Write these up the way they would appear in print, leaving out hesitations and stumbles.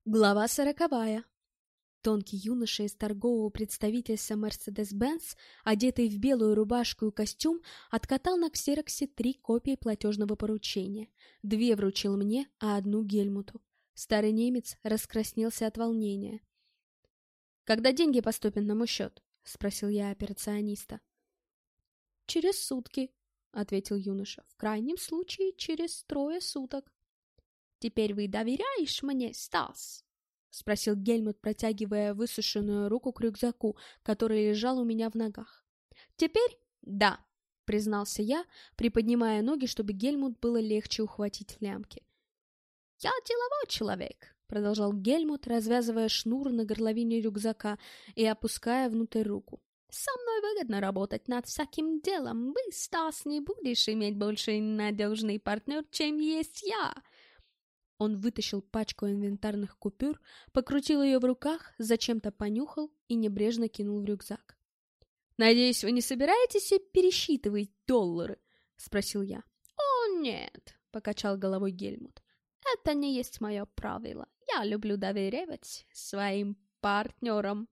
Глава 40. Тонкий юноша из торгового представительства Mercedes-Benz, одетый в белую рубашку и костюм, откатал на ксероксе 3 копии платежного поручения. 2 вручил мне, а 1 Гельмуту. Старый немец раскраснелся от волнения. «Когда деньги поступят на мой счет?» — спросил я операциониста. «Через сутки», — ответил юноша. «В крайнем случае, через 3 суток». «Теперь вы доверяешь мне, Стас?» — спросил Гельмут, протягивая высушенную руку к рюкзаку, который лежал у меня в ногах. «Теперь да», — признался я, приподнимая ноги, чтобы Гельмут было легче ухватить лямки. «Я деловой человек», — продолжал Гельмут, развязывая шнур на горловине рюкзака и опуская внутрь руку. «Со мной выгодно работать над всяким делом. Вы, Стас, не будешь иметь больше надежный партнер, чем есть я». Он вытащил пачку инвентарных купюр, покрутил ее в руках, зачем-то понюхал и небрежно кинул в рюкзак. «Надеюсь, вы не собираетесь пересчитывать доллары?» — спросил я. «О, нет», — покачал головой Гельмут. «Это не есть мое правило. Я люблю доверять своим партнерам».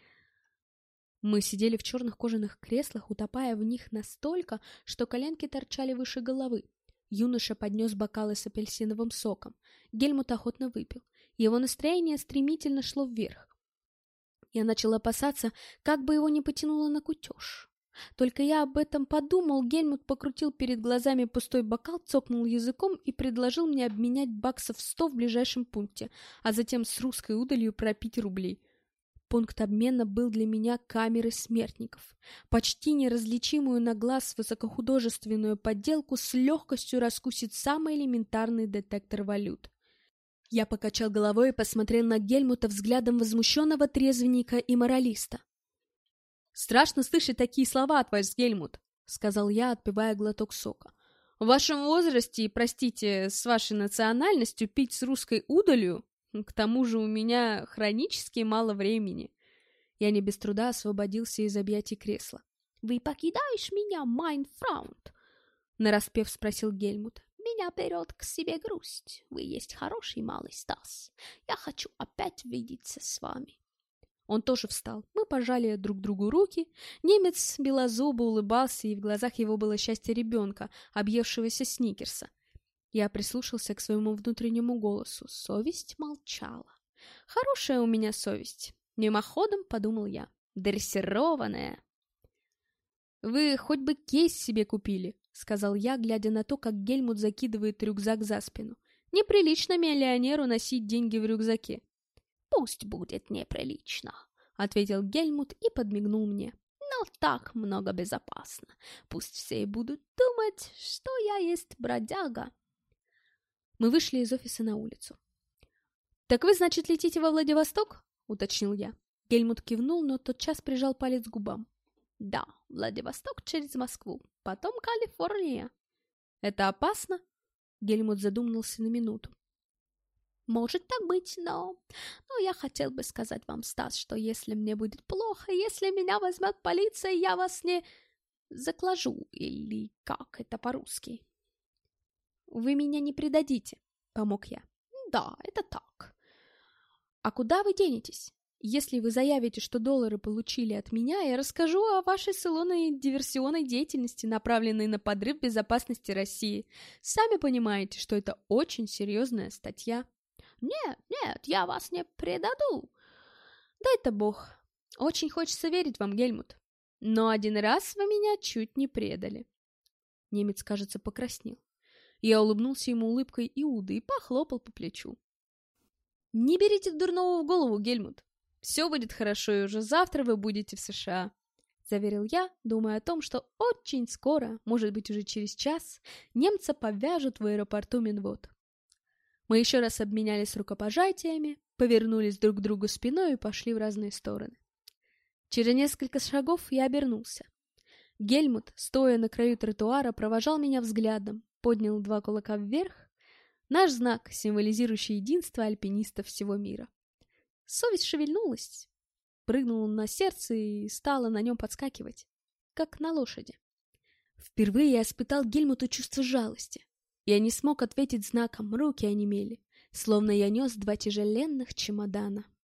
Мы сидели в черных кожаных креслах, утопая в них настолько, что коленки торчали выше головы. Юноша поднес бокалы с апельсиновым соком. Гельмут охотно выпил. Его настроение стремительно шло вверх. Я начал опасаться, как бы его не потянуло на кутеж. Только я об этом подумал, Гельмут покрутил перед глазами пустой бокал, цокнул языком и предложил мне обменять баксов 100 в ближайшем пункте, а затем с русской удалью пропить рублей. Пункт обмена был для меня камерой смертников. Почти неразличимую на глаз высокохудожественную подделку с легкостью раскусит самый элементарный детектор валют. Я покачал головой и посмотрел на Гельмута взглядом возмущенного трезвенника и моралиста. «Страшно слышать такие слова от вас, Гельмут», — сказал я, отпивая глоток сока. «В вашем возрасте и, простите, с вашей национальностью пить с русской удалью? К тому же у меня хронически мало времени». Я не без труда освободился из объятий кресла. «Вы покидаешь меня, майн фраунд?» — нараспев спросил Гельмут. «Меня берет к себе грусть. Вы есть хороший малый Стас. Я хочу опять видеться с вами». Он тоже встал. Мы пожали друг другу руки. Немец белозубо улыбался, и в глазах его было счастье ребенка, объевшегося сникерса. Я прислушался к своему внутреннему голосу. Совесть молчала. Хорошая у меня совесть. Мимоходом подумал я. Дрессированная. «Вы хоть бы кейс себе купили», — сказал я, глядя на то, как Гельмут закидывает рюкзак за спину. «Неприлично миллионеру носить деньги в рюкзаке». «Пусть будет неприлично», — ответил Гельмут и подмигнул мне. «Но так много безопасно. Пусть все будут думать, что я есть бродяга». Мы вышли из офиса на улицу. «Так вы, значит, летите во Владивосток?» — уточнил я. Гельмут кивнул, но тотчас прижал палец к губам. «Да, Владивосток через Москву, потом Калифорния». «Это опасно?» Гельмут задумался на минуту. «Может так быть, но я хотел бы сказать вам, Стас, что если мне будет плохо, если меня возьмет полиция, я вас не закложу, или как это по-русски?» «Вы меня не предадите», — помог я. «Да, это так». «А куда вы денетесь? Если вы заявите, что доллары получили от меня, я расскажу о вашей салонной диверсионной деятельности, направленной на подрыв безопасности России. Сами понимаете, что это очень серьезная статья». «Нет, я вас не предаду». «Дай-то бог. Очень хочется верить вам, Гельмут. Но один раз вы меня чуть не предали». Немец, кажется, покраснел. Я улыбнулся ему улыбкой Иуды и похлопал по плечу. «Не берите дурного в голову, Гельмут. Все будет хорошо, и уже завтра вы будете в США», — заверил я, думая о том, что очень скоро, может быть уже через час, немца повяжут в аэропорту Минвод. Мы еще раз обменялись рукопожатиями, повернулись друг к другу спиной и пошли в разные стороны. Через несколько шагов я обернулся. Гельмут, стоя на краю тротуара, провожал меня взглядом, поднял 2 кулака вверх, наш знак, символизирующий единство альпинистов всего мира. Совесть шевельнулась, прыгнула на сердце и стала на нем подскакивать, как на лошади. Впервые я испытал Гельмуту чувство жалости. Я не смог ответить знаком, руки онемели. словно я нес 2 тяжеленных чемодана.